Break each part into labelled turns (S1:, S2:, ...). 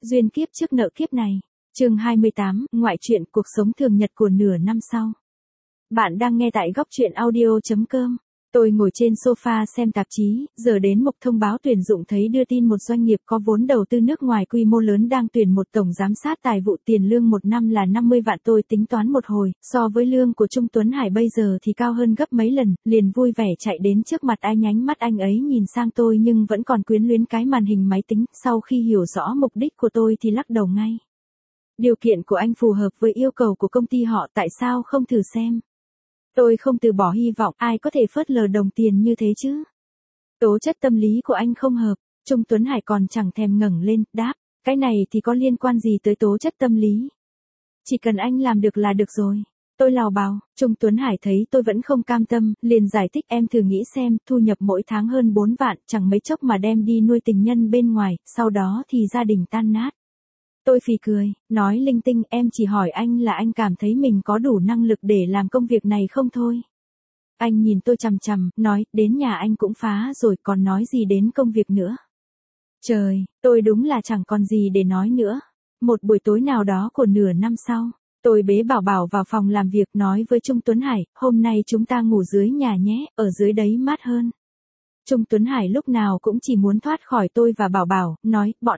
S1: Duyên kiếp trước nợ kiếp này. Chương 28, ngoại truyện cuộc sống thường nhật của nửa năm sau. Bạn đang nghe tại góc truyện audio.com. Tôi ngồi trên sofa xem tạp chí, giờ đến mục thông báo tuyển dụng thấy đưa tin một doanh nghiệp có vốn đầu tư nước ngoài quy mô lớn đang tuyển một tổng giám sát tài vụ, tiền lương một năm là 50 vạn. Tôi tính toán một hồi, so với lương của Trung Tuấn Hải bây giờ thì cao hơn gấp mấy lần, liền vui vẻ chạy đến trước mặt anh, ánh mắt anh ấy nhìn sang tôi nhưng vẫn còn quyến luyến cái màn hình máy tính. Sau khi hiểu rõ mục đích của tôi thì lắc đầu ngay. Điều kiện của anh phù hợp với yêu cầu của công ty họ, tại sao không thử xem? Tôi không từ bỏ hy vọng, ai có thể phớt lờ đồng tiền như thế chứ? Tố chất tâm lý của anh không hợp. Trung Tuấn Hải còn chẳng thèm ngẩng lên, đáp, cái này thì có liên quan gì tới tố chất tâm lý? Chỉ cần anh làm được là được rồi. Tôi lào bào. Trung Tuấn Hải thấy tôi vẫn không cam tâm, liền giải thích, em thử nghĩ xem, thu nhập mỗi tháng hơn 4 vạn, chẳng mấy chốc mà đem đi nuôi tình nhân bên ngoài, sau đó thì gia đình tan nát. Tôi phì cười, nói linh tinh, em chỉ hỏi anh là anh cảm thấy mình có đủ năng lực để làm công việc này không thôi. Anh nhìn tôi chằm chằm, nói, đến nhà anh cũng phá rồi, còn nói gì đến công việc nữa. Trời, tôi đúng là chẳng còn gì để nói nữa. Một buổi tối nào đó của nửa năm sau, tôi bế Bảo Bảo vào phòng làm việc, nói với Trung Tuấn Hải, hôm nay chúng ta ngủ dưới nhà nhé, ở dưới đấy mát hơn. Trung Tuấn Hải lúc nào cũng chỉ muốn thoát khỏi tôi và Bảo Bảo, nói, bọn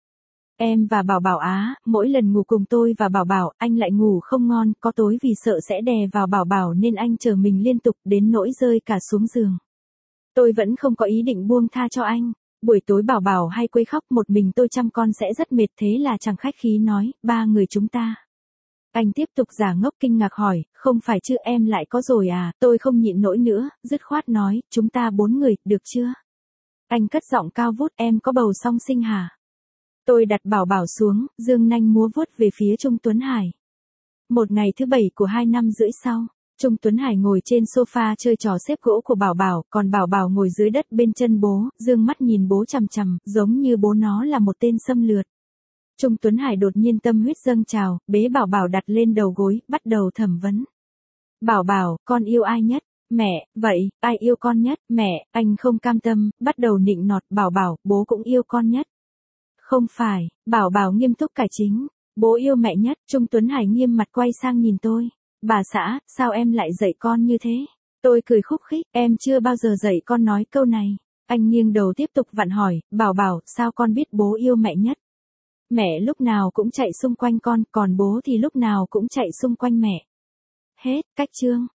S1: em và Bảo Bảo á, mỗi lần ngủ cùng tôi và Bảo Bảo, anh lại ngủ không ngon, có tối vì sợ sẽ đè vào Bảo Bảo nên anh chờ mình liên tục đến nỗi rơi cả xuống giường. Tôi vẫn không có ý định buông tha cho anh. Buổi tối Bảo Bảo hay quấy khóc, một mình tôi chăm con sẽ rất mệt, thế là chẳng khách khí nói, 3 người chúng ta. Anh tiếp tục giả ngốc kinh ngạc hỏi, không phải chứ, em lại có rồi à? Tôi không nhịn nổi nữa, dứt khoát nói, chúng ta 4 người, được chưa? Anh cất giọng cao vút, em có bầu song sinh hả? Tôi đặt Bảo Bảo xuống, dương nanh múa vuốt về phía Trung Tuấn Hải. Một ngày thứ 7 của 2 năm rưỡi sau, Trung Tuấn Hải ngồi trên sofa chơi trò xếp gỗ của Bảo Bảo, còn Bảo Bảo ngồi dưới đất bên chân bố, dương mắt nhìn bố chằm chằm, giống như bố nó là một tên xâm lược. Trung Tuấn Hải đột nhiên tâm huyết dâng trào, bế Bảo Bảo đặt lên đầu gối, bắt đầu thẩm vấn. Bảo Bảo, con yêu ai nhất? Mẹ, vậy, ai yêu con nhất? Mẹ, anh không cam tâm, bắt đầu nịnh nọt, Bảo Bảo, bố cũng yêu con nhất. Không phải, Bảo Bảo nghiêm túc cải chính, bố yêu mẹ nhất. Trung Tuấn Hải nghiêm mặt quay sang nhìn tôi, bà xã, sao em lại dạy con như thế? Tôi cười khúc khích, em chưa bao giờ dạy con nói câu này. Anh nghiêng đầu tiếp tục vặn hỏi, Bảo Bảo, sao con biết bố yêu mẹ nhất? Mẹ lúc nào cũng chạy xung quanh con, còn bố thì lúc nào cũng chạy xung quanh mẹ. Hết, cách chương.